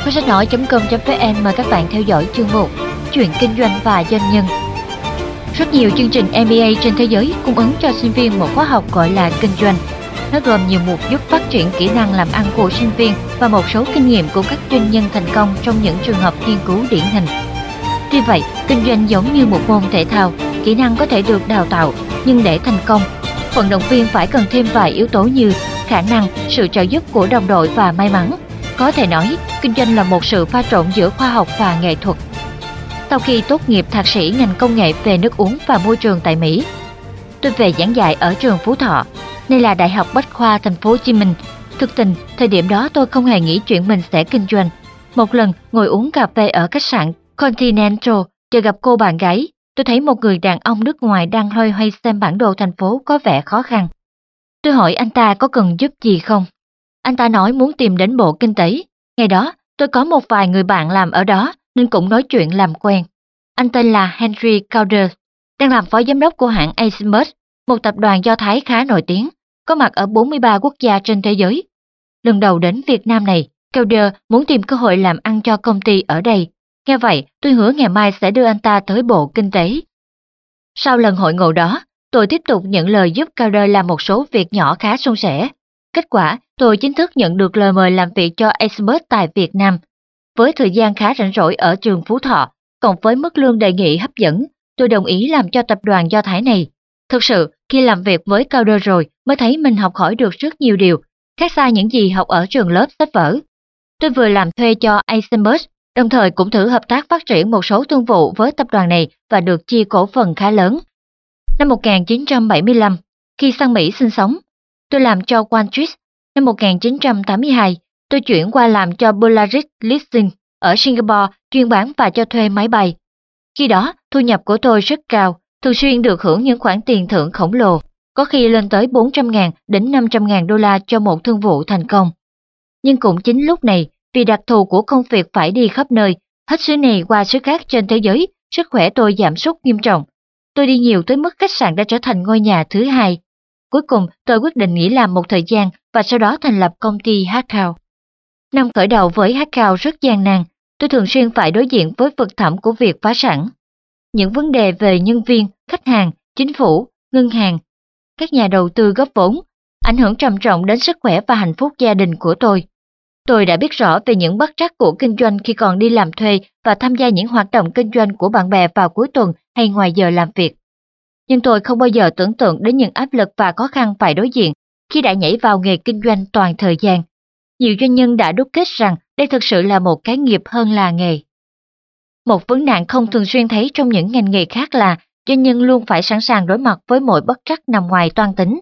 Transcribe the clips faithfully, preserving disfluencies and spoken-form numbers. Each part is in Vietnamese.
Kho sách nói chấm com chấm vn mời các bạn theo dõi chương một Chuyện kinh doanh và doanh nhân. Rất nhiều chương trình em bê a trên thế giới cung ứng cho sinh viên một khóa học gọi là kinh doanh. Nó gồm nhiều mục giúp phát triển kỹ năng làm ăn của sinh viên và một số kinh nghiệm của các doanh nhân thành công trong những trường hợp nghiên cứu điển hình. Tuy vậy, kinh doanh giống như một môn thể thao, kỹ năng có thể được đào tạo, nhưng để thành công, vận động viên phải cần thêm vài yếu tố như khả năng, sự trợ giúp của đồng đội và may mắn. Có thể nói, kinh doanh là một sự pha trộn giữa khoa học và nghệ thuật. Sau khi tốt nghiệp thạc sĩ ngành công nghệ về nước uống và môi trường tại Mỹ, tôi về giảng dạy ở trường Phú Thọ, nay là Đại học Bách khoa Thành phố Hồ Chí Minh. Thực tình, thời điểm đó tôi không hề nghĩ chuyện mình sẽ kinh doanh. Một lần ngồi uống cà phê ở khách sạn Continental, chờ gặp cô bạn gái, tôi thấy một người đàn ông nước ngoài đang loay hoay xem bản đồ thành phố có vẻ khó khăn. Tôi hỏi anh ta có cần giúp gì không? Anh ta nói muốn tìm đến Bộ Kinh tế. Ngày đó, tôi có một vài người bạn làm ở đó nên cũng nói chuyện làm quen. Anh tên là Henry Calder, đang làm phó giám đốc của hãng Azimuth, một tập đoàn Do Thái khá nổi tiếng, có mặt ở bốn mươi ba quốc gia trên thế giới. Lần đầu đến Việt Nam này, Calder muốn tìm cơ hội làm ăn cho công ty ở đây. Nghe vậy, tôi hứa ngày mai sẽ đưa anh ta tới Bộ Kinh tế. Sau lần hội ngộ đó, tôi tiếp tục nhận lời giúp Calder làm một số việc nhỏ khá suôn sẻ. Kết quả, tôi chính thức nhận được lời mời làm việc cho Azimuth tại Việt Nam. Với thời gian khá rảnh rỗi ở trường Phú Thọ, cộng với mức lương đề nghị hấp dẫn, tôi đồng ý làm cho tập đoàn Do Thái này. Thực sự, khi làm việc với Calder rồi mới thấy mình học hỏi được rất nhiều điều, khác xa những gì học ở trường lớp sách vở. Tôi vừa làm thuê cho Azimuth, đồng thời cũng thử hợp tác phát triển một số thương vụ với tập đoàn này và được chia cổ phần khá lớn. Năm một nghìn chín trăm bảy mươi lăm, khi sang Mỹ sinh sống, tôi làm cho Qualtrics. Năm một nghìn chín trăm tám mươi hai, tôi chuyển qua làm cho Polaris Leasing ở Singapore, chuyên bán và cho thuê máy bay. Khi đó, thu nhập của tôi rất cao, thường xuyên được hưởng những khoản tiền thưởng khổng lồ, có khi lên tới bốn trăm ngàn đến năm trăm ngàn đô la cho một thương vụ thành công. Nhưng cũng chính lúc này, vì đặc thù của công việc phải đi khắp nơi, hết xứ này qua xứ khác trên thế giới, sức khỏe tôi giảm sút nghiêm trọng. Tôi đi nhiều tới mức khách sạn đã trở thành ngôi nhà thứ hai. Cuối cùng, tôi quyết định nghỉ làm một thời gian và sau đó thành lập công ty Hackout. Năm khởi đầu với Hackout rất gian nan, tôi thường xuyên phải đối diện với vực thẳm của việc phá sản. Những vấn đề về nhân viên, khách hàng, chính phủ, ngân hàng, các nhà đầu tư góp vốn, ảnh hưởng trầm trọng đến sức khỏe và hạnh phúc gia đình của tôi. Tôi đã biết rõ về những bất trắc của kinh doanh khi còn đi làm thuê và tham gia những hoạt động kinh doanh của bạn bè vào cuối tuần hay ngoài giờ làm việc. Nhưng tôi không bao giờ tưởng tượng đến những áp lực và khó khăn phải đối diện khi đã nhảy vào nghề kinh doanh toàn thời gian. Nhiều doanh nhân đã đúc kết rằng đây thực sự là một cái nghiệp hơn là nghề. Một vấn nạn không thường xuyên thấy trong những ngành nghề khác là doanh nhân luôn phải sẵn sàng đối mặt với mọi bất trắc nằm ngoài toan tính.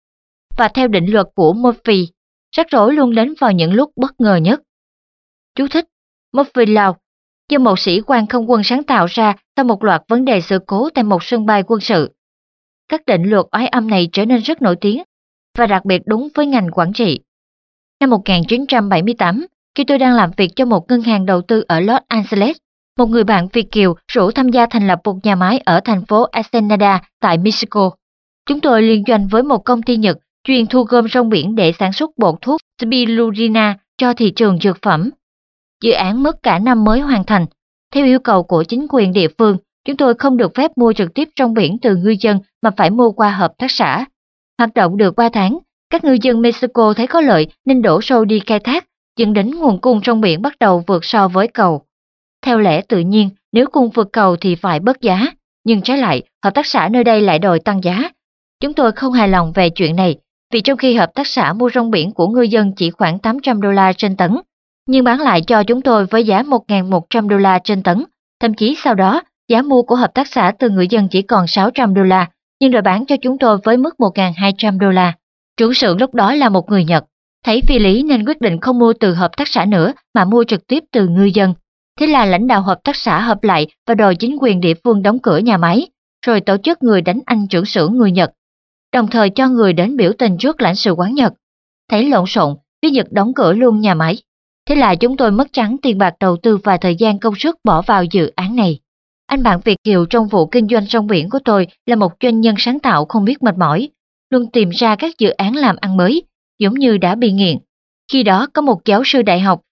Và theo định luật của Murphy, rắc rối luôn đến vào những lúc bất ngờ nhất. Chú thích: Murphy Law, do một sĩ quan không quân sáng tạo ra sau một loạt vấn đề sự cố tại một sân bay quân sự. Các định luật oái âm này trở nên rất nổi tiếng và đặc biệt đúng với ngành quản trị. Năm một nghìn chín trăm bảy mươi tám, khi tôi đang làm việc cho một ngân hàng đầu tư ở Los Angeles, một người bạn Việt kiều rủ tham gia thành lập một nhà máy ở thành phố Ensenada tại Mexico. Chúng tôi liên doanh với một công ty Nhật chuyên thu gom rong biển để sản xuất bột thuốc Spirulina cho thị trường dược phẩm. Dự án mất cả năm mới hoàn thành. Theo yêu cầu của chính quyền địa phương, chúng tôi không được phép mua trực tiếp rong biển từ ngư dân mà phải mua qua hợp tác xã. Hoạt động được ba tháng, các ngư dân Mexico thấy có lợi nên đổ xô đi khai thác, dẫn đến nguồn cung rong biển bắt đầu vượt so với cầu. Theo lẽ tự nhiên, nếu cung vượt cầu thì phải bớt giá, nhưng trái lại, hợp tác xã nơi đây lại đòi tăng giá. Chúng tôi không hài lòng về chuyện này, vì trong khi hợp tác xã mua rong biển của ngư dân chỉ khoảng tám trăm đô la trên tấn, nhưng bán lại cho chúng tôi với giá một nghìn một trăm đô la trên tấn. Thậm chí sau đó, giá mua của hợp tác xã từ người dân chỉ còn sáu trăm đô la, nhưng rồi bán cho chúng tôi với mức một nghìn hai trăm đô la. Chủ xưởng lúc đó là một người Nhật, thấy phi lý nên quyết định không mua từ hợp tác xã nữa mà mua trực tiếp từ ngư dân. Thế là lãnh đạo hợp tác xã họp lại và đòi chính quyền địa phương đóng cửa nhà máy, rồi tổ chức người đánh anh trưởng xưởng người Nhật, đồng thời cho người đến biểu tình trước lãnh sự quán Nhật. Thấy lộn xộn, phía Nhật đóng cửa luôn nhà máy. Thế là chúng tôi mất trắng tiền bạc đầu tư và thời gian công sức bỏ vào dự án này. Anh bạn Việt kiều trong vụ kinh doanh rong biển của tôi là một doanh nhân sáng tạo không biết mệt mỏi, luôn tìm ra các dự án làm ăn mới, giống như đã bị nghiện. Khi đó có một giáo sư đại học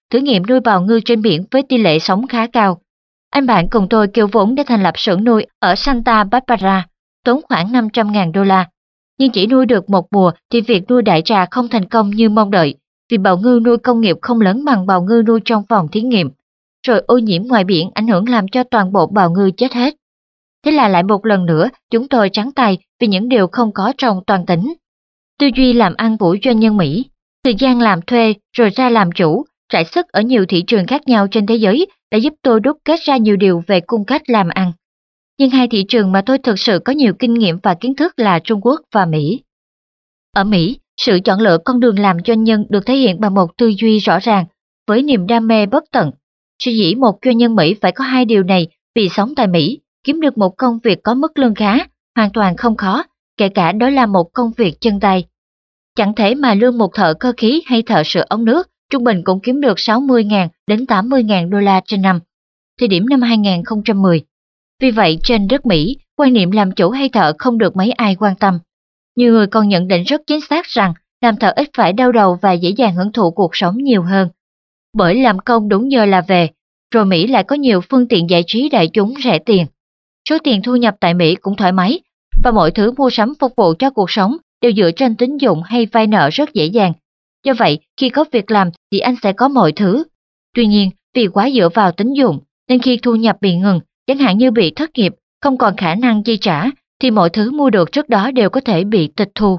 thử nghiệm nuôi bào ngư trên biển với tỷ lệ sống khá cao. Anh bạn cùng tôi kêu vốn để thành lập xưởng nuôi ở Santa Barbara, tốn khoảng năm trăm nghìn đô la. Nhưng chỉ nuôi được một mùa thì việc nuôi đại trà không thành công như mong đợi, vì bào ngư nuôi công nghiệp không lớn bằng bào ngư nuôi trong phòng thí nghiệm. Rồi ô nhiễm ngoài biển ảnh hưởng làm cho toàn bộ bào ngư chết hết. Thế là lại một lần nữa chúng tôi trắng tay vì những điều không có trong toàn tỉnh. Tư duy làm ăn của doanh nhân Mỹ, thời gian làm thuê rồi ra làm chủ, rải sức ở nhiều thị trường khác nhau trên thế giới đã giúp tôi đúc kết ra nhiều điều về cung cách làm ăn. Nhưng hai thị trường mà tôi thực sự có nhiều kinh nghiệm và kiến thức là Trung Quốc và Mỹ. Ở Mỹ, sự chọn lựa con đường làm doanh nhân được thể hiện bằng một tư duy rõ ràng, với niềm đam mê bất tận. Sở dĩ một doanh nhân Mỹ phải có hai điều này vì sống tại Mỹ, kiếm được một công việc có mức lương khá, hoàn toàn không khó, kể cả đó là một công việc chân tay. Chẳng thể mà lương một thợ cơ khí hay thợ sửa ống nước trung bình cũng kiếm được sáu mươi nghìn đến tám mươi nghìn đô la trên năm, thời điểm năm hai nghìn không trăm mười. Vì vậy, trên đất Mỹ, quan niệm làm chủ hay thợ không được mấy ai quan tâm. Nhiều người còn nhận định rất chính xác rằng làm thợ ít phải đau đầu và dễ dàng hưởng thụ cuộc sống nhiều hơn. Bởi làm công đúng giờ là về, rồi Mỹ lại có nhiều phương tiện giải trí đại chúng rẻ tiền. Số tiền thu nhập tại Mỹ cũng thoải mái, và mọi thứ mua sắm phục vụ cho cuộc sống đều dựa trên tín dụng hay vay nợ rất dễ dàng. Do vậy, khi có việc làm thì anh sẽ có mọi thứ. Tuy nhiên, vì quá dựa vào tín dụng, nên khi thu nhập bị ngừng, chẳng hạn như bị thất nghiệp, không còn khả năng chi trả, thì mọi thứ mua được trước đó đều có thể bị tịch thu.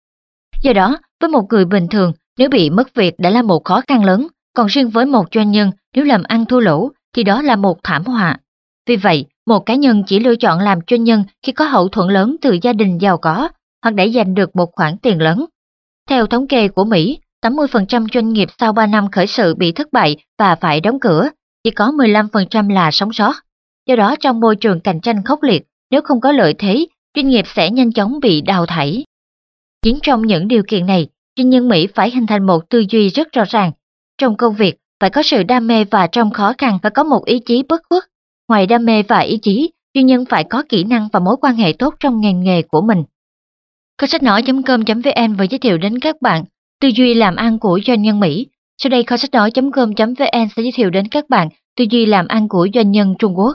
Do đó, với một người bình thường, nếu bị mất việc đã là một khó khăn lớn, còn riêng với một doanh nhân, nếu làm ăn thua lỗ, thì đó là một thảm họa. Vì vậy, một cá nhân chỉ lựa chọn làm doanh nhân khi có hậu thuẫn lớn từ gia đình giàu có, hoặc để giành được một khoản tiền lớn. Theo thống kê của Mỹ, tám mươi phần trăm doanh nghiệp sau ba năm khởi sự bị thất bại và phải đóng cửa, chỉ có mười lăm phần trăm là sống sót. Do đó, trong môi trường cạnh tranh khốc liệt, nếu không có lợi thế, doanh nghiệp sẽ nhanh chóng bị đào thải. Chính trong những điều kiện này, doanh nhân Mỹ phải hình thành một tư duy rất rõ ràng. Trong công việc, phải có sự đam mê và trong khó khăn phải có một ý chí bất khuất. Ngoài đam mê và ý chí, doanh nhân phải có kỹ năng và mối quan hệ tốt trong ngành nghề của mình. Kho sách nói chấm com chấm vn vừa giới thiệu đến các bạn tư duy làm ăn của doanh nhân Mỹ. Sau đây kho sách nói chấm com chấm vn sẽ giới thiệu đến các bạn tư duy làm ăn của doanh nhân Trung Quốc.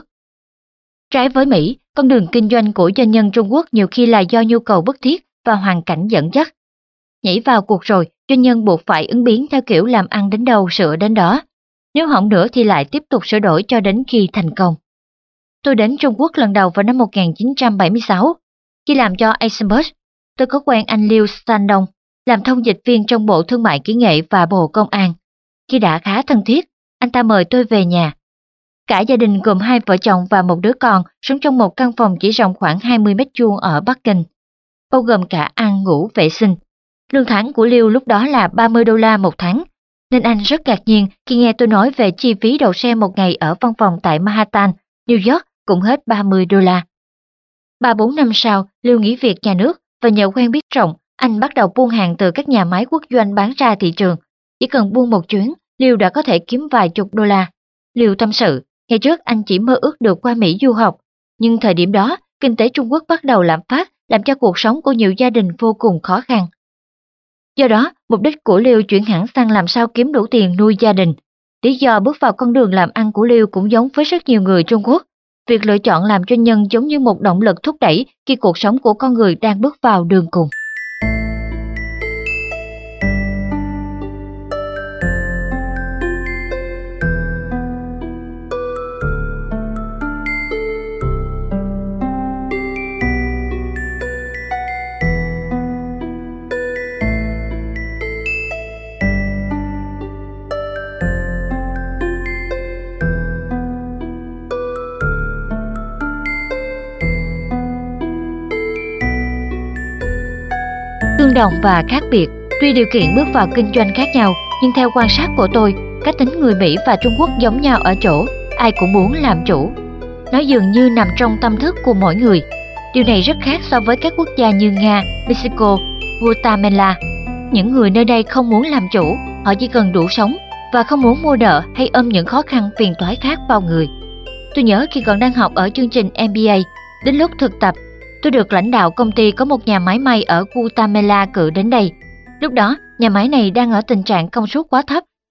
Trái với Mỹ, con đường kinh doanh của doanh nhân Trung Quốc nhiều khi là do nhu cầu bức thiết và hoàn cảnh dẫn dắt. Nhảy vào cuộc rồi, doanh nhân buộc phải ứng biến theo kiểu làm ăn đến đâu sửa đến đó. Nếu hỏng nữa thì lại tiếp tục sửa đổi cho đến khi thành công. Tôi đến Trung Quốc lần đầu vào năm một nghìn chín trăm bảy mươi sáu. Khi làm cho Eisenberg, tôi có quen anh Liu Shandong, làm thông dịch viên trong Bộ Thương mại Kỹ nghệ và Bộ Công an. Khi đã khá thân thiết, anh ta mời tôi về nhà. Cả gia đình gồm hai vợ chồng và một đứa con sống trong một căn phòng chỉ rộng khoảng hai mươi mét vuông ở Bắc Kinh, bao gồm cả ăn ngủ vệ sinh. Lương tháng của Liu lúc đó là ba mươi đô la một tháng, nên anh rất ngạc nhiên khi nghe tôi nói về chi phí đậu xe một ngày ở văn phòng tại Manhattan, New York cũng hết ba mươi đô la. Ba bốn năm sau, Liu nghỉ việc nhà nước và nhờ quen biết rộng, anh bắt đầu buôn hàng từ các nhà máy quốc doanh bán ra thị trường. Chỉ cần buôn một chuyến, Liu đã có thể kiếm vài chục đô la. Liu tâm sự, ngày trước anh chỉ mơ ước được qua Mỹ du học, nhưng thời điểm đó, kinh tế Trung Quốc bắt đầu lạm phát, làm cho cuộc sống của nhiều gia đình vô cùng khó khăn. Do đó, mục đích của Liu chuyển hẳn sang làm sao kiếm đủ tiền nuôi gia đình. Lý do bước vào con đường làm ăn của Liu cũng giống với rất nhiều người Trung Quốc. Việc lựa chọn làm doanh nhân giống như một động lực thúc đẩy khi cuộc sống của con người đang bước vào đường cùng. Tương đồng và khác biệt, tuy điều kiện bước vào kinh doanh khác nhau, nhưng theo quan sát của tôi, cá tính người Mỹ và Trung Quốc giống nhau ở chỗ, ai cũng muốn làm chủ. Nó dường như nằm trong tâm thức của mỗi người. Điều này rất khác so với các quốc gia như Nga, Mexico, Guatemala. Những người nơi đây không muốn làm chủ, họ chỉ cần đủ sống và không muốn mua nợ hay ôm những khó khăn phiền toái khác vào người. Tôi nhớ khi còn đang học ở chương trình em bê a, đến lúc thực tập, tôi được lãnh đạo công ty có một nhà máy may ở Guatemala cử đến đây. Lúc đó, nhà máy này đang ở tình trạng công suất quá thấp,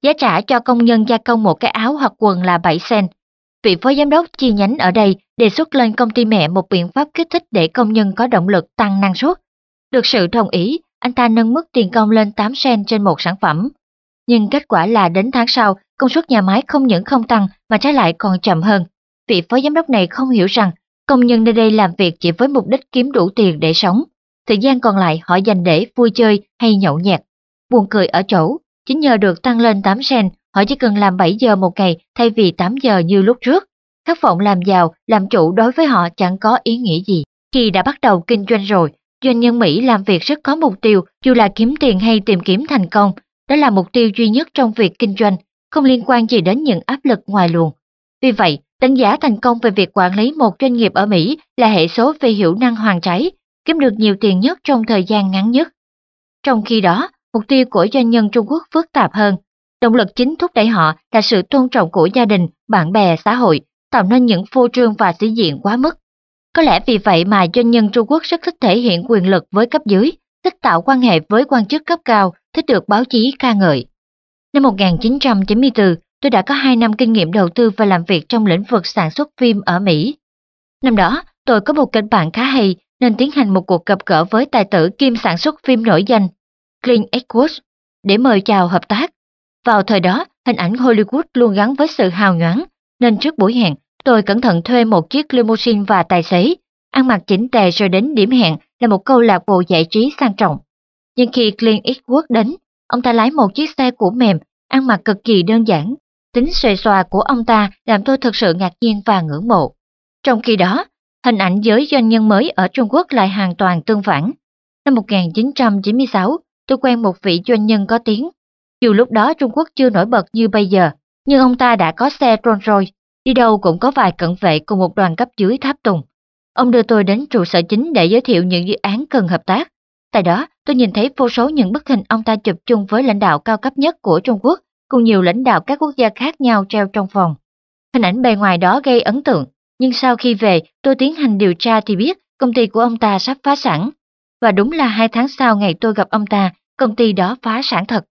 giá trả cho công nhân gia công một cái áo hoặc quần là bảy cent. Vị phó giám đốc chi nhánh ở đây đề xuất lên công ty mẹ một biện pháp kích thích để công nhân có động lực tăng năng suất. Được sự đồng ý, anh ta nâng mức tiền công lên tám cent trên một sản phẩm. Nhưng kết quả là đến tháng sau, công suất nhà máy không những không tăng mà trái lại còn chậm hơn. Vị phó giám đốc này không hiểu rằng công nhân nơi đây làm việc chỉ với mục đích kiếm đủ tiền để sống. Thời gian còn lại họ dành để vui chơi hay nhậu nhẹt. Buồn cười ở chỗ, chính nhờ được tăng lên tám cent, họ chỉ cần làm bảy giờ một ngày thay vì tám giờ như lúc trước. Khát vọng làm giàu, làm chủ đối với họ chẳng có ý nghĩa gì. Khi đã bắt đầu kinh doanh rồi, doanh nhân Mỹ làm việc rất có mục tiêu, dù là kiếm tiền hay tìm kiếm thành công. Đó là mục tiêu duy nhất trong việc kinh doanh, không liên quan gì đến những áp lực ngoài luồng. Vì vậy, đánh giá thành công về việc quản lý một doanh nghiệp ở Mỹ là hệ số về hiệu năng hoàn trái, kiếm được nhiều tiền nhất trong thời gian ngắn nhất. Trong khi đó, mục tiêu của doanh nhân Trung Quốc phức tạp hơn. Động lực chính thúc đẩy họ là sự tôn trọng của gia đình, bạn bè, xã hội, tạo nên những phô trương và sĩ diện quá mức. Có lẽ vì vậy mà doanh nhân Trung Quốc rất thích thể hiện quyền lực với cấp dưới, thích tạo quan hệ với quan chức cấp cao, thích được báo chí ca ngợi. Năm một nghìn chín trăm chín mươi tư, tôi đã có hai năm kinh nghiệm đầu tư và làm việc trong lĩnh vực sản xuất phim ở Mỹ. Năm đó, tôi có một kịch bản khá hay nên tiến hành một cuộc gặp gỡ với tài tử kiêm sản xuất phim nổi danh Clint Eastwood để mời chào hợp tác. Vào thời đó, hình ảnh Hollywood luôn gắn với sự hào nhoáng, nên trước buổi hẹn, tôi cẩn thận thuê một chiếc limousine và tài xế, ăn mặc chỉnh tề rồi đến điểm hẹn là một câu lạc bộ giải trí sang trọng. Nhưng khi Clint Eastwood đến, ông ta lái một chiếc xe cũ mềm, ăn mặc cực kỳ đơn giản. Tính xuề xòa của ông ta làm tôi thực sự ngạc nhiên và ngưỡng mộ. Trong khi đó, hình ảnh giới doanh nhân mới ở Trung Quốc lại hoàn toàn tương phản. Năm một nghìn chín trăm chín mươi sáu, tôi quen một vị doanh nhân có tiếng. Dù lúc đó Trung Quốc chưa nổi bật như bây giờ, nhưng ông ta đã có xe Rolls Royce, đi đâu cũng có vài cận vệ cùng một đoàn cấp dưới tháp tùng. Ông đưa tôi đến trụ sở chính để giới thiệu những dự án cần hợp tác. Tại đó, tôi nhìn thấy vô số những bức hình ông ta chụp chung với lãnh đạo cao cấp nhất của Trung Quốc, cùng nhiều lãnh đạo các quốc gia khác nhau treo trong phòng. Hình ảnh bề ngoài đó gây ấn tượng, nhưng sau khi về, tôi tiến hành điều tra thì biết công ty của ông ta sắp phá sản. Và đúng là hai tháng sau ngày tôi gặp ông ta, công ty đó phá sản thật.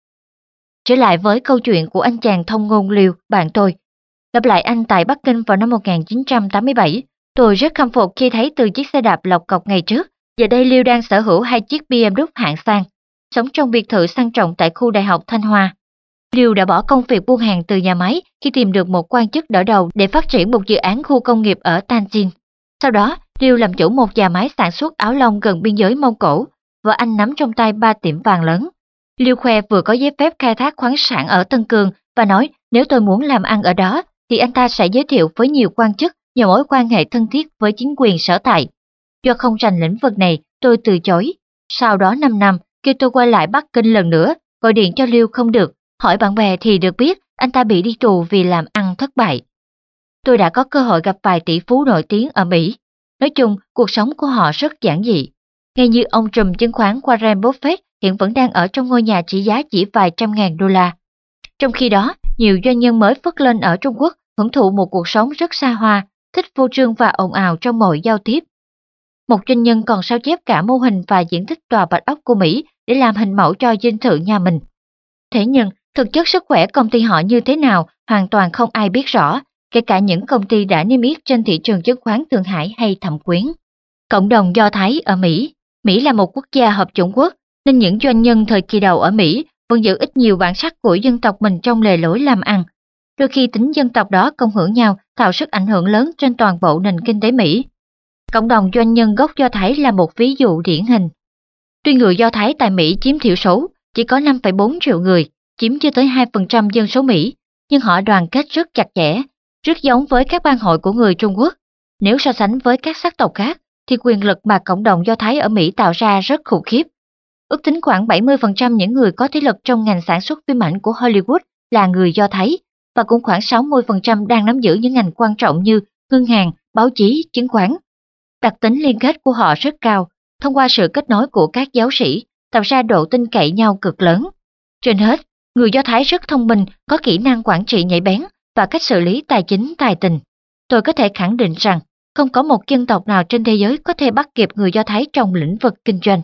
Trở lại với câu chuyện của anh chàng thông ngôn Liêu, bạn tôi. Gặp lại anh tại Bắc Kinh vào năm một nghìn chín trăm tám mươi bảy, tôi rất khâm phục khi thấy từ chiếc xe đạp lọc cọc ngày trước, giờ đây Liêu đang sở hữu hai chiếc bê em vê hạng sang, sống trong biệt thự sang trọng tại khu đại học Thanh Hoa. Liêu đã bỏ công việc buôn hàng từ nhà máy khi tìm được một quan chức đỡ đầu để phát triển một dự án khu công nghiệp ở Tianjin. Sau đó, Liêu làm chủ một nhà máy sản xuất áo lông gần biên giới Mông Cổ, và anh nắm trong tay ba tiệm vàng lớn. Liêu khoe vừa có giấy phép khai thác khoáng sản ở Tân Cương và nói nếu tôi muốn làm ăn ở đó thì anh ta sẽ giới thiệu với nhiều quan chức nhờ mối quan hệ thân thiết với chính quyền sở tại. Do không rành lĩnh vực này, tôi từ chối. Sau đó năm năm, kêu tôi quay lại Bắc Kinh lần nữa, gọi điện cho Liêu không được, hỏi bạn bè thì được biết anh ta bị đi tù vì làm ăn thất bại. Tôi đã có cơ hội gặp vài tỷ phú nổi tiếng ở Mỹ. Nói chung, cuộc sống của họ rất giản dị. Ngay như ông trùm chứng khoán Warren Buffett hiện vẫn đang ở trong ngôi nhà trị giá chỉ vài trăm ngàn đô la. Trong khi đó, nhiều doanh nhân mới phất lên ở Trung Quốc hưởng thụ một cuộc sống rất xa hoa, thích phô trương và ồn ào trong mọi giao tiếp. Một doanh nhân còn sao chép cả mô hình và diện tích tòa Bạch Ốc của Mỹ để làm hình mẫu cho dinh thự nhà mình. Thế nhưng, thực chất sức khỏe công ty họ như thế nào hoàn toàn không ai biết rõ, kể cả những công ty đã niêm yết trên thị trường chứng khoán Thượng Hải hay Thẩm Quyến. Cộng đồng Do Thái ở Mỹ. Mỹ là một quốc gia hợp chủng quốc, nên những doanh nhân thời kỳ đầu ở Mỹ vẫn giữ ít nhiều bản sắc của dân tộc mình trong lề lối làm ăn. Đôi khi tính dân tộc đó cộng hưởng nhau tạo sức ảnh hưởng lớn trên toàn bộ nền kinh tế Mỹ. Cộng đồng doanh nhân gốc Do Thái là một ví dụ điển hình. Tuy người Do Thái tại Mỹ chiếm thiểu số, chỉ có năm phẩy bốn triệu người, chiếm chưa tới hai phần trăm dân số Mỹ, nhưng họ đoàn kết rất chặt chẽ, rất giống với các bang hội của người Trung Quốc. Nếu so sánh với các sắc tộc khác, thì quyền lực mà cộng đồng Do Thái ở Mỹ tạo ra rất khủng khiếp. Ước tính khoảng bảy mươi phần trăm những người có thế lực trong ngành sản xuất phim ảnh của Hollywood là người Do Thái, và cũng khoảng sáu mươi phần trăm đang nắm giữ những ngành quan trọng như ngân hàng, báo chí, chứng khoán. Đặc tính liên kết của họ rất cao, thông qua sự kết nối của các giáo sĩ, tạo ra độ tin cậy nhau cực lớn. Trên hết, người Do Thái rất thông minh, có kỹ năng quản trị nhạy bén và cách xử lý tài chính tài tình. Tôi có thể khẳng định rằng, không có một dân tộc nào trên thế giới có thể bắt kịp người Do Thái trong lĩnh vực kinh doanh.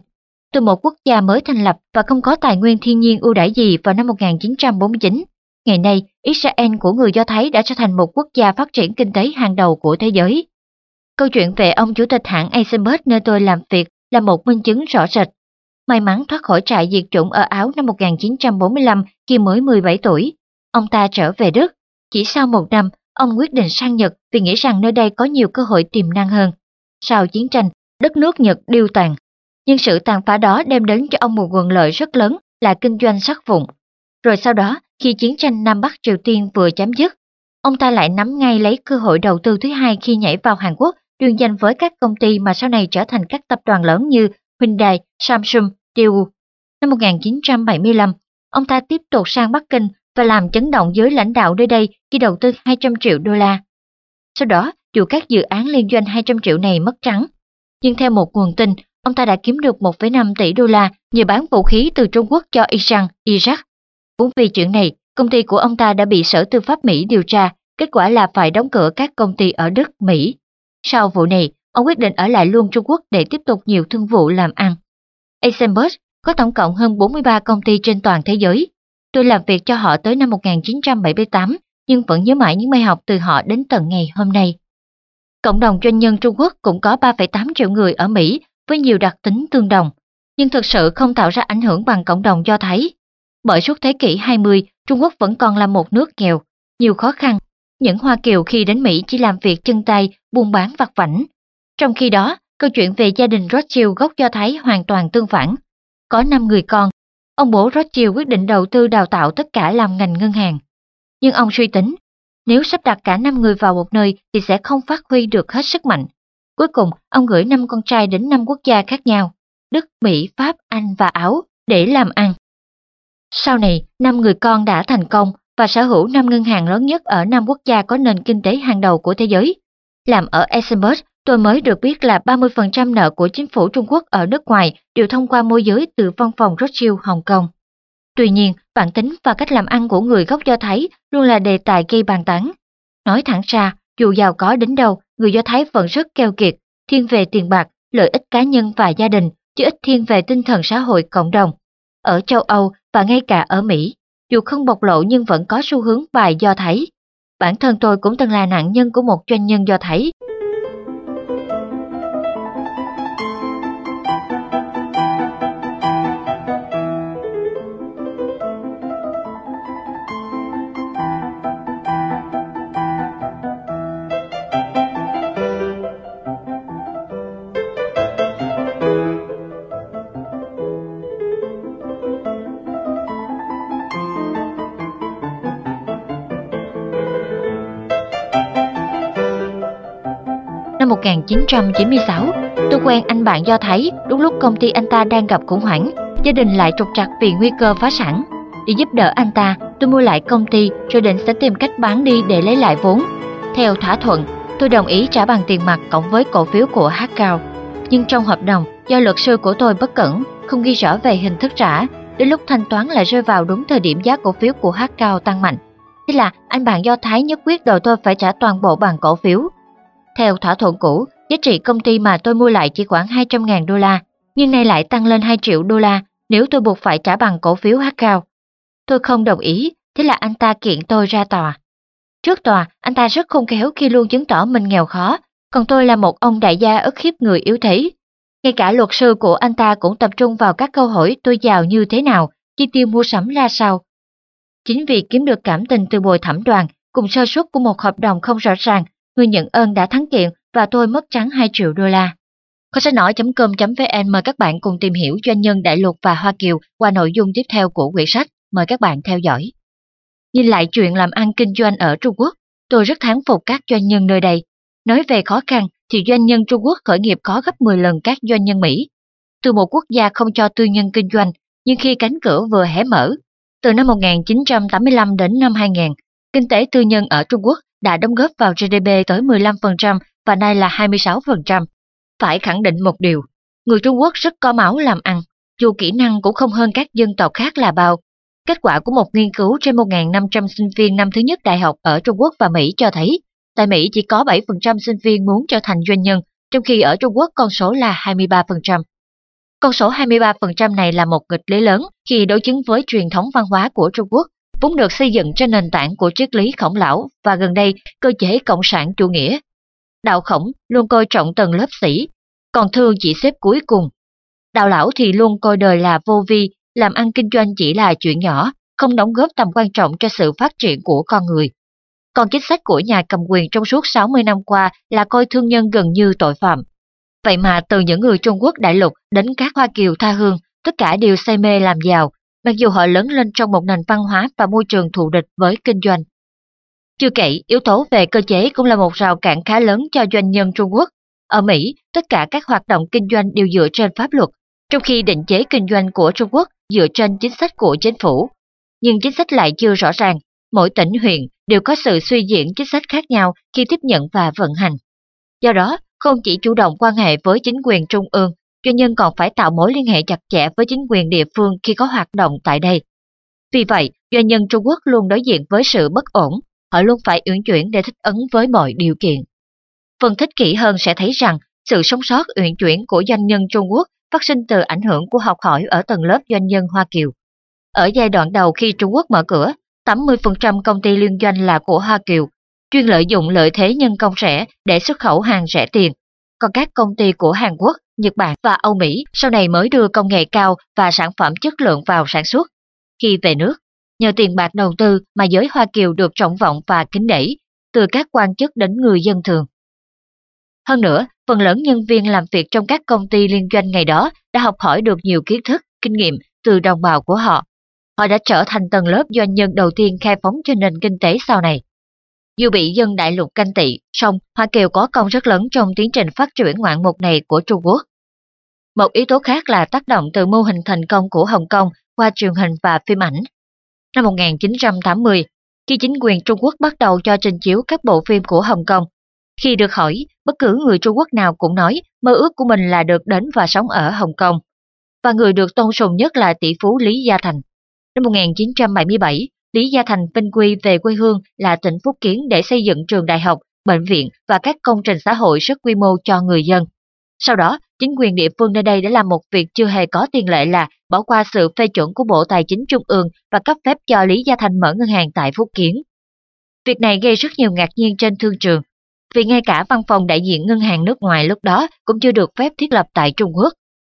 từ một quốc gia mới thành lập và không có tài nguyên thiên nhiên ưu đãi gì vào năm một nghìn chín trăm bốn mươi chín. Ngày nay, Israel của người Do Thái đã trở thành một quốc gia phát triển kinh tế hàng đầu của thế giới. Câu chuyện về ông chủ tịch hãng Eisenberg nơi tôi làm việc là một minh chứng rõ rệt. May mắn thoát khỏi trại diệt chủng ở Áo năm một nghìn chín trăm bốn mươi lăm khi mới mười bảy tuổi, ông ta trở về Đức. Chỉ sau một năm, ông quyết định sang Nhật vì nghĩ rằng nơi đây có nhiều cơ hội tiềm năng hơn. Sau chiến tranh, đất nước Nhật điêu tàn. Nhưng sự tàn phá đó đem đến cho ông một nguồn lợi rất lớn là kinh doanh sắt vụn. Rồi sau đó, khi chiến tranh Nam Bắc Triều Tiên vừa chấm dứt, ông ta lại nắm ngay lấy cơ hội đầu tư thứ hai khi nhảy vào Hàn Quốc, đương danh với các công ty mà sau này trở thành các tập đoàn lớn như Hyundai, Samsung, Daewoo. Năm một nghìn chín trăm bảy mươi lăm, ông ta tiếp tục sang Bắc Kinh và làm chấn động giới lãnh đạo nơi đây khi đầu tư hai trăm triệu đô la. Sau đó, dù các dự án liên doanh hai trăm triệu này mất trắng, nhưng theo một nguồn tin, ông ta đã kiếm được một phẩy năm tỷ đô la nhờ bán vũ khí từ Trung Quốc cho Iran, Iraq. Cũng vì chuyện này, công ty của ông ta đã bị Sở Tư pháp Mỹ điều tra, kết quả là phải đóng cửa các công ty ở Đức, Mỹ. Sau vụ này, ông quyết định ở lại luôn Trung Quốc để tiếp tục nhiều thương vụ làm ăn. Eisenberg có tổng cộng hơn bốn mươi ba công ty trên toàn thế giới. Tôi làm việc cho họ tới năm một nghìn chín trăm bảy mươi tám, nhưng vẫn nhớ mãi những bài học từ họ đến tận ngày hôm nay. Cộng đồng doanh nhân Trung Quốc cũng có ba phẩy tám triệu người ở Mỹ với nhiều đặc tính tương đồng, nhưng thực sự không tạo ra ảnh hưởng bằng cộng đồng Do Thái. Bởi suốt thế kỷ hai mươi, Trung Quốc vẫn còn là một nước nghèo, nhiều khó khăn. Những Hoa Kiều khi đến Mỹ chỉ làm việc chân tay, buôn bán vặt vãnh. Trong khi đó, câu chuyện về gia đình Rothschild gốc Do Thái hoàn toàn tương phản. Có năm người con, ông bố Rothschild quyết định đầu tư đào tạo tất cả làm ngành ngân hàng. Nhưng ông suy tính, nếu sắp đặt cả năm người vào một nơi thì sẽ không phát huy được hết sức mạnh. Cuối cùng, ông gửi năm con trai đến năm quốc gia khác nhau, Đức, Mỹ, Pháp, Anh và Áo, để làm ăn. Sau này, năm người con đã thành công và sở hữu năm ngân hàng lớn nhất ở năm quốc gia có nền kinh tế hàng đầu của thế giới. Làm ở Eisenberg, tôi mới được biết là ba mươi phần trăm nợ của chính phủ Trung Quốc ở nước ngoài đều thông qua môi giới từ văn phòng Rothschild Hồng Kông. Tuy nhiên, bản tính và cách làm ăn của người gốc Do Thái luôn là đề tài gây bàn tán. Nói thẳng ra, dù giàu có đến đâu, người Do Thái vẫn rất keo kiệt, thiên về tiền bạc, lợi ích cá nhân và gia đình, chứ ít thiên về tinh thần xã hội cộng đồng. Ở châu Âu và ngay cả ở Mỹ, dù không bộc lộ nhưng vẫn có xu hướng bài Do Thái. Bản thân tôi cũng từng là nạn nhân của một doanh nhân Do Thái. Năm một nghìn chín trăm chín mươi sáu, tôi quen anh bạn Do Thái đúng lúc công ty anh ta đang gặp khủng hoảng, gia đình lại trục trặc vì nguy cơ phá sản. Để giúp đỡ anh ta, tôi mua lại công ty rồi định sẽ tìm cách bán đi để lấy lại vốn. Theo thỏa thuận, tôi đồng ý trả bằng tiền mặt cộng với cổ phiếu của Hagkaup. Nhưng trong hợp đồng, do luật sư của tôi bất cẩn, không ghi rõ về hình thức trả, đến lúc thanh toán lại rơi vào đúng thời điểm giá cổ phiếu của Hagkaup tăng mạnh. Thế là anh bạn Do Thái nhất quyết đòi tôi phải trả toàn bộ bằng cổ phiếu. Theo thỏa thuận cũ, giá trị công ty mà tôi mua lại chỉ khoảng hai trăm nghìn đô la, nhưng nay lại tăng lên hai triệu đô la nếu tôi buộc phải trả bằng cổ phiếu Hagkaup. Tôi không đồng ý, thế là anh ta kiện tôi ra tòa. Trước tòa, anh ta rất khôn khéo khi luôn chứng tỏ mình nghèo khó, còn tôi là một ông đại gia ức hiếp người yếu thế. Ngay cả luật sư của anh ta cũng tập trung vào các câu hỏi tôi giàu như thế nào, chi tiêu mua sắm ra sao. Chính vì kiếm được cảm tình từ bồi thẩm đoàn cùng sơ suất của một hợp đồng không rõ ràng, người nhận ơn đã thắng kiện và tôi mất trắng hai triệu đô la. Kho sách nói chấm com chấm vn mời các bạn cùng tìm hiểu doanh nhân đại lục và Hoa Kiều qua nội dung tiếp theo của quyển sách. Mời các bạn theo dõi. Nhìn lại chuyện làm ăn kinh doanh ở Trung Quốc, tôi rất thán phục các doanh nhân nơi đây. Nói về khó khăn thì doanh nhân Trung Quốc khởi nghiệp có gấp mười lần các doanh nhân Mỹ. Từ một quốc gia không cho tư nhân kinh doanh, nhưng khi cánh cửa vừa hé mở, từ năm một nghìn chín trăm tám mươi lăm đến năm hai nghìn, kinh tế tư nhân ở Trung Quốc đã đóng góp vào giê đê pê tới mười lăm phần trăm và nay là hai mươi sáu phần trăm. Phải khẳng định một điều, người Trung Quốc rất có máu làm ăn, dù kỹ năng cũng không hơn các dân tộc khác là bao. Kết quả của một nghiên cứu trên một nghìn năm trăm sinh viên năm thứ nhất đại học ở Trung Quốc và Mỹ cho thấy, tại Mỹ chỉ có bảy phần trăm sinh viên muốn trở thành doanh nhân, trong khi ở Trung Quốc con số là hai mươi ba phần trăm. Con số hai mươi ba phần trăm này là một nghịch lý lớn khi đối chứng với truyền thống văn hóa của Trung Quốc, vốn được xây dựng trên nền tảng của triết lý khổng lão và gần đây cơ chế cộng sản chủ nghĩa. Đạo khổng luôn coi trọng tầng lớp sĩ, còn thương chỉ xếp cuối cùng. Đạo lão thì luôn coi đời là vô vi, làm ăn kinh doanh chỉ là chuyện nhỏ, không đóng góp tầm quan trọng cho sự phát triển của con người. Còn chính sách của nhà cầm quyền trong suốt sáu mươi năm qua là coi thương nhân gần như tội phạm. Vậy mà từ những người Trung Quốc đại lục đến các Hoa Kiều tha hương, tất cả đều say mê làm giàu, mặc dù họ lớn lên trong một nền văn hóa và môi trường thù địch với kinh doanh. Chưa kể, yếu tố về cơ chế cũng là một rào cản khá lớn cho doanh nhân Trung Quốc. Ở Mỹ, tất cả các hoạt động kinh doanh đều dựa trên pháp luật, trong khi định chế kinh doanh của Trung Quốc dựa trên chính sách của chính phủ. Nhưng chính sách lại chưa rõ ràng, mỗi tỉnh huyện đều có sự suy diễn chính sách khác nhau khi tiếp nhận và vận hành. Do đó, không chỉ chủ động quan hệ với chính quyền trung ương, doanh nhân còn phải tạo mối liên hệ chặt chẽ với chính quyền địa phương khi có hoạt động tại đây. Vì vậy, doanh nhân Trung Quốc luôn đối diện với sự bất ổn, họ luôn phải uyển chuyển để thích ứng với mọi điều kiện. Phân tích kỹ hơn sẽ thấy rằng, sự sống sót uyển chuyển của doanh nhân Trung Quốc phát sinh từ ảnh hưởng của học hỏi ở tầng lớp doanh nhân Hoa Kiều. Ở giai đoạn đầu khi Trung Quốc mở cửa, tám mươi phần trăm công ty liên doanh là của Hoa Kiều, chuyên lợi dụng lợi thế nhân công rẻ để xuất khẩu hàng rẻ tiền. Còn các công ty của Hàn Quốc, Nhật Bản và Âu Mỹ sau này mới đưa công nghệ cao và sản phẩm chất lượng vào sản xuất. Khi về nước, nhờ tiền bạc đầu tư mà giới Hoa Kiều được trọng vọng và kính nể, từ các quan chức đến người dân thường. Hơn nữa, phần lớn nhân viên làm việc trong các công ty liên doanh ngày đó đã học hỏi được nhiều kiến thức, kinh nghiệm từ đồng bào của họ. Họ đã trở thành tầng lớp doanh nhân đầu tiên khai phóng cho nền kinh tế sau này. Dù bị dân đại lục canh tị, song Hoa Kiều có công rất lớn trong tiến trình phát triển ngoạn mục này của Trung Quốc. Một yếu tố khác là tác động từ mô hình thành công của Hồng Kông qua truyền hình và phim ảnh. Năm một nghìn chín trăm tám mươi, khi chính quyền Trung Quốc bắt đầu cho trình chiếu các bộ phim của Hồng Kông, khi được hỏi, bất cứ người Trung Quốc nào cũng nói mơ ước của mình là được đến và sống ở Hồng Kông. Và người được tôn sùng nhất là tỷ phú Lý Gia Thành. Năm một nghìn chín trăm bảy mươi bảy, Lý Gia Thành vinh quy về quê hương là tỉnh Phúc Kiến để xây dựng trường đại học, bệnh viện và các công trình xã hội rất quy mô cho người dân. Sau đó, chính quyền địa phương nơi đây đã làm một việc chưa hề có tiền lệ là bỏ qua sự phê chuẩn của Bộ Tài chính Trung ương và cấp phép cho Lý Gia Thành mở ngân hàng tại Phúc Kiến. Việc này gây rất nhiều ngạc nhiên trên thương trường, vì ngay cả văn phòng đại diện ngân hàng nước ngoài lúc đó cũng chưa được phép thiết lập tại Trung Quốc.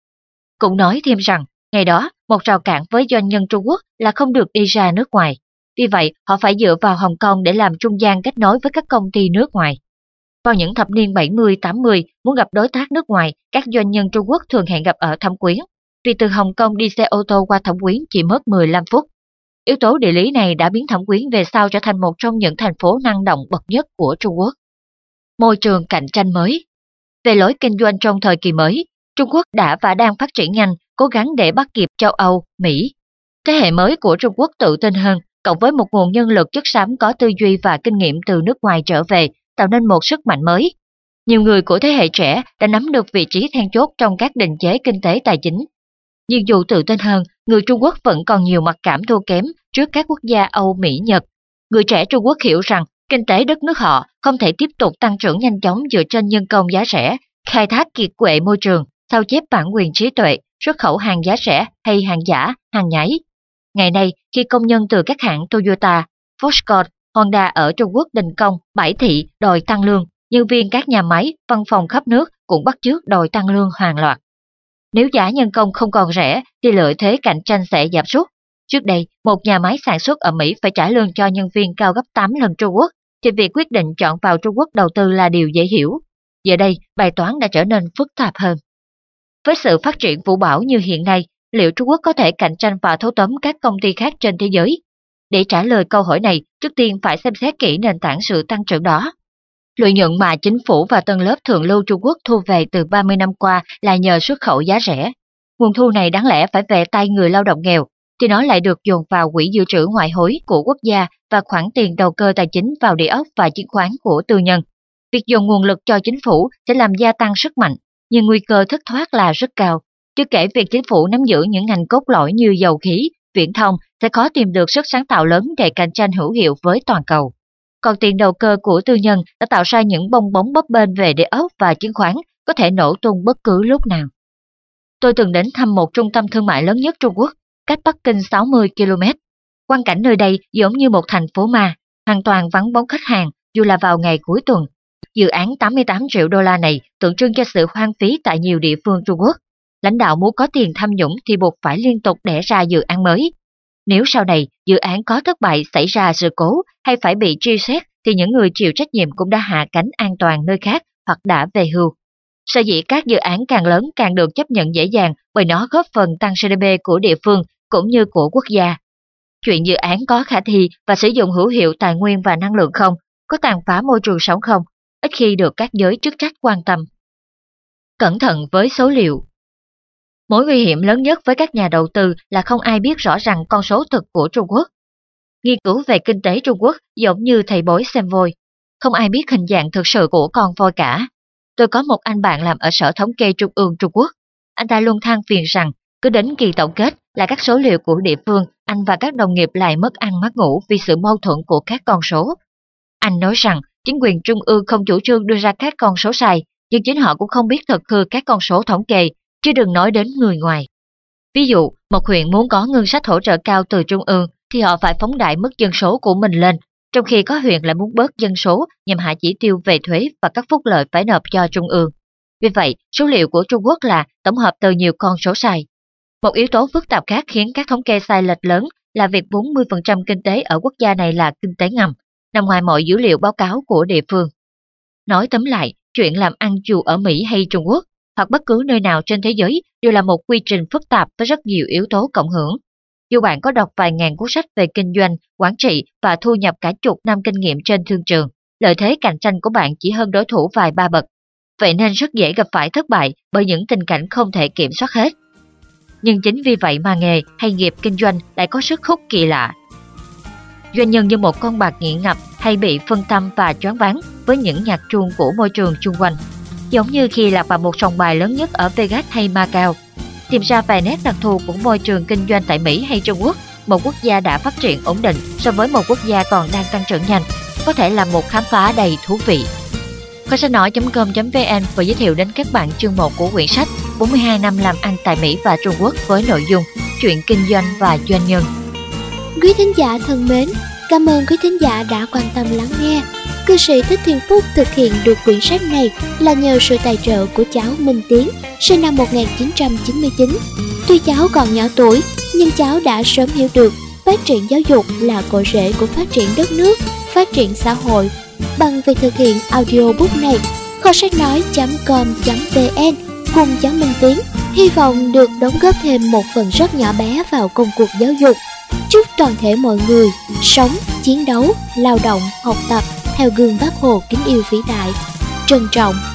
Cũng nói thêm rằng, ngày đó, một rào cản với doanh nhân Trung Quốc là không được đi ra nước ngoài. Vì vậy, họ phải dựa vào Hồng Kông để làm trung gian kết nối với các công ty nước ngoài. Vào những thập niên bảy mươi tám mươi, muốn gặp đối tác nước ngoài, các doanh nhân Trung Quốc thường hẹn gặp ở Thẩm Quyến, vì từ Hồng Kông đi xe ô tô qua Thẩm Quyến chỉ mất mười lăm phút. Yếu tố địa lý này đã biến Thẩm Quyến về sau trở thành một trong những thành phố năng động bậc nhất của Trung Quốc. Môi trường cạnh tranh mới. Về lối kinh doanh trong thời kỳ mới, Trung Quốc đã và đang phát triển nhanh, cố gắng để bắt kịp châu Âu, Mỹ. Thế hệ mới của Trung Quốc tự tin hơn, cộng với một nguồn nhân lực chất xám có tư duy và kinh nghiệm từ nước ngoài trở về, tạo nên một sức mạnh mới. Nhiều người của thế hệ trẻ đã nắm được vị trí then chốt trong các định chế kinh tế tài chính. Nhưng dù tự tin hơn, người Trung Quốc vẫn còn nhiều mặc cảm thua kém trước các quốc gia Âu, Mỹ, Nhật. Người trẻ Trung Quốc hiểu rằng kinh tế đất nước họ không thể tiếp tục tăng trưởng nhanh chóng dựa trên nhân công giá rẻ, khai thác kiệt quệ môi trường, sao chép bản quyền trí tuệ, xuất khẩu hàng giá rẻ hay hàng giả, hàng nhái. Ngày nay, khi công nhân từ các hãng Toyota, Foxconn, Honda ở Trung Quốc đình công, bãi thị đòi tăng lương, nhân viên các nhà máy, văn phòng khắp nước cũng bắt chước đòi tăng lương hàng loạt. Nếu giá nhân công không còn rẻ thì lợi thế cạnh tranh sẽ giảm sút. Trước đây, một nhà máy sản xuất ở Mỹ phải trả lương cho nhân viên cao gấp tám lần Trung Quốc, thì việc quyết định chọn vào Trung Quốc đầu tư là điều dễ hiểu. Giờ đây, bài toán đã trở nên phức tạp hơn. Với sự phát triển vũ bão như hiện nay, liệu Trung Quốc có thể cạnh tranh và thâu tóm các công ty khác trên thế giới? Để trả lời câu hỏi này, trước tiên phải xem xét kỹ nền tảng sự tăng trưởng đó. Lợi nhuận mà chính phủ và tầng lớp thượng lưu Trung Quốc thu về từ ba mươi năm qua là nhờ xuất khẩu giá rẻ. Nguồn thu này đáng lẽ phải về tay người lao động nghèo, thì nó lại được dồn vào quỹ dự trữ ngoại hối của quốc gia và khoản tiền đầu cơ tài chính vào địa ốc và chứng khoán của tư nhân. Việc dồn nguồn lực cho chính phủ sẽ làm gia tăng sức mạnh, nhưng nguy cơ thất thoát là rất cao. Chưa kể việc chính phủ nắm giữ những ngành cốt lõi như dầu khí, viễn thông sẽ khó tìm được sức sáng tạo lớn để cạnh tranh hữu hiệu với toàn cầu. Còn tiền đầu cơ của tư nhân đã tạo ra những bong bóng bấp bênh về địa ốc và chứng khoán có thể nổ tung bất cứ lúc nào. Tôi từng đến thăm một trung tâm thương mại lớn nhất Trung Quốc, cách Bắc Kinh sáu mươi ki lô mét. Quang cảnh nơi đây giống như một thành phố ma, hoàn toàn vắng bóng khách hàng dù là vào ngày cuối tuần. Dự án tám mươi tám triệu đô la này tượng trưng cho sự hoang phí tại nhiều địa phương Trung Quốc. Lãnh đạo muốn có tiền tham nhũng thì buộc phải liên tục đẻ ra dự án mới. Nếu sau này dự án có thất bại, xảy ra sự cố hay phải bị truy xét thì những người chịu trách nhiệm cũng đã hạ cánh an toàn nơi khác hoặc đã về hưu. Sở dĩ các dự án càng lớn càng được chấp nhận dễ dàng bởi nó góp phần tăng giê đê pê của địa phương cũng như của quốc gia. Chuyện dự án có khả thi và sử dụng hữu hiệu tài nguyên và năng lượng không, có tàn phá môi trường sống không, ít khi được các giới chức trách quan tâm. Cẩn thận với số liệu. Mối nguy hiểm lớn nhất với các nhà đầu tư là không ai biết rõ ràng con số thực của Trung Quốc. Nghiên cứu về kinh tế Trung Quốc giống như thầy bói xem voi, không ai biết hình dạng thực sự của con voi cả. Tôi có một anh bạn làm ở Sở Thống kê Trung ương Trung Quốc. Anh ta luôn than phiền rằng cứ đến kỳ tổng kết là các số liệu của địa phương, anh và các đồng nghiệp lại mất ăn mất ngủ vì sự mâu thuẫn của các con số. Anh nói rằng chính quyền Trung ương không chủ trương đưa ra các con số sai, nhưng chính họ cũng không biết thực hư các con số thống kê, chứ đừng nói đến người ngoài. Ví dụ, một huyện muốn có ngân sách hỗ trợ cao từ Trung ương thì họ phải phóng đại mức dân số của mình lên, trong khi có huyện lại muốn bớt dân số nhằm hạ chỉ tiêu về thuế và các phúc lợi phải nộp cho Trung ương. Vì vậy, số liệu của Trung Quốc là tổng hợp từ nhiều con số sai. Một yếu tố phức tạp khác khiến các thống kê sai lệch lớn là việc bốn mươi phần trăm kinh tế ở quốc gia này là kinh tế ngầm, nằm ngoài mọi dữ liệu báo cáo của địa phương. Nói tóm lại, chuyện làm ăn dù ở Mỹ hay Trung Quốc, hoặc bất cứ nơi nào trên thế giới đều là một quy trình phức tạp với rất nhiều yếu tố cộng hưởng. Dù bạn có đọc vài ngàn cuốn sách về kinh doanh, quản trị và thu nhập cả chục năm kinh nghiệm trên thương trường, lợi thế cạnh tranh của bạn chỉ hơn đối thủ vài ba bậc. Vậy nên rất dễ gặp phải thất bại bởi những tình cảnh không thể kiểm soát hết. Nhưng chính vì vậy mà nghề hay nghiệp kinh doanh lại có sức hút kỳ lạ. Doanh nhân như một con bạc nghiện ngập hay bị phân tâm và choáng váng với những nhạc chuông của môi trường chung quanh. Giống như khi lạc vào một sòng bài lớn nhất ở Vegas hay Macau, tìm ra vài nét đặc thù của môi trường kinh doanh tại Mỹ hay Trung Quốc, một quốc gia đã phát triển ổn định so với một quốc gia còn đang tăng trưởng nhanh, có thể là một khám phá đầy thú vị. Kho sách nói chấm com chấm vn vừa giới thiệu đến các bạn chương một của quyển sách bốn mươi hai năm làm ăn tại Mỹ và Trung Quốc với nội dung chuyện kinh doanh và doanh nhân. Quý thính giả thân mến, cảm ơn quý thính giả đã quan tâm lắng nghe. Cư sĩ Thích Thiên Phúc thực hiện được quyển sách này là nhờ sự tài trợ của cháu Minh Tiến, sinh năm một nghìn chín trăm chín mươi chín. Tuy cháu còn nhỏ tuổi, nhưng cháu đã sớm hiểu được phát triển giáo dục là cội rễ của phát triển đất nước, phát triển xã hội. Bằng việc thực hiện audiobook này, kho sách nói chấm com chấm vn cùng cháu Minh Tiến hy vọng được đóng góp thêm một phần rất nhỏ bé vào công cuộc giáo dục. Chúc toàn thể mọi người sống, chiến đấu, lao động, học tập theo gương Bác Hồ kính yêu vĩ đại. Trân trọng.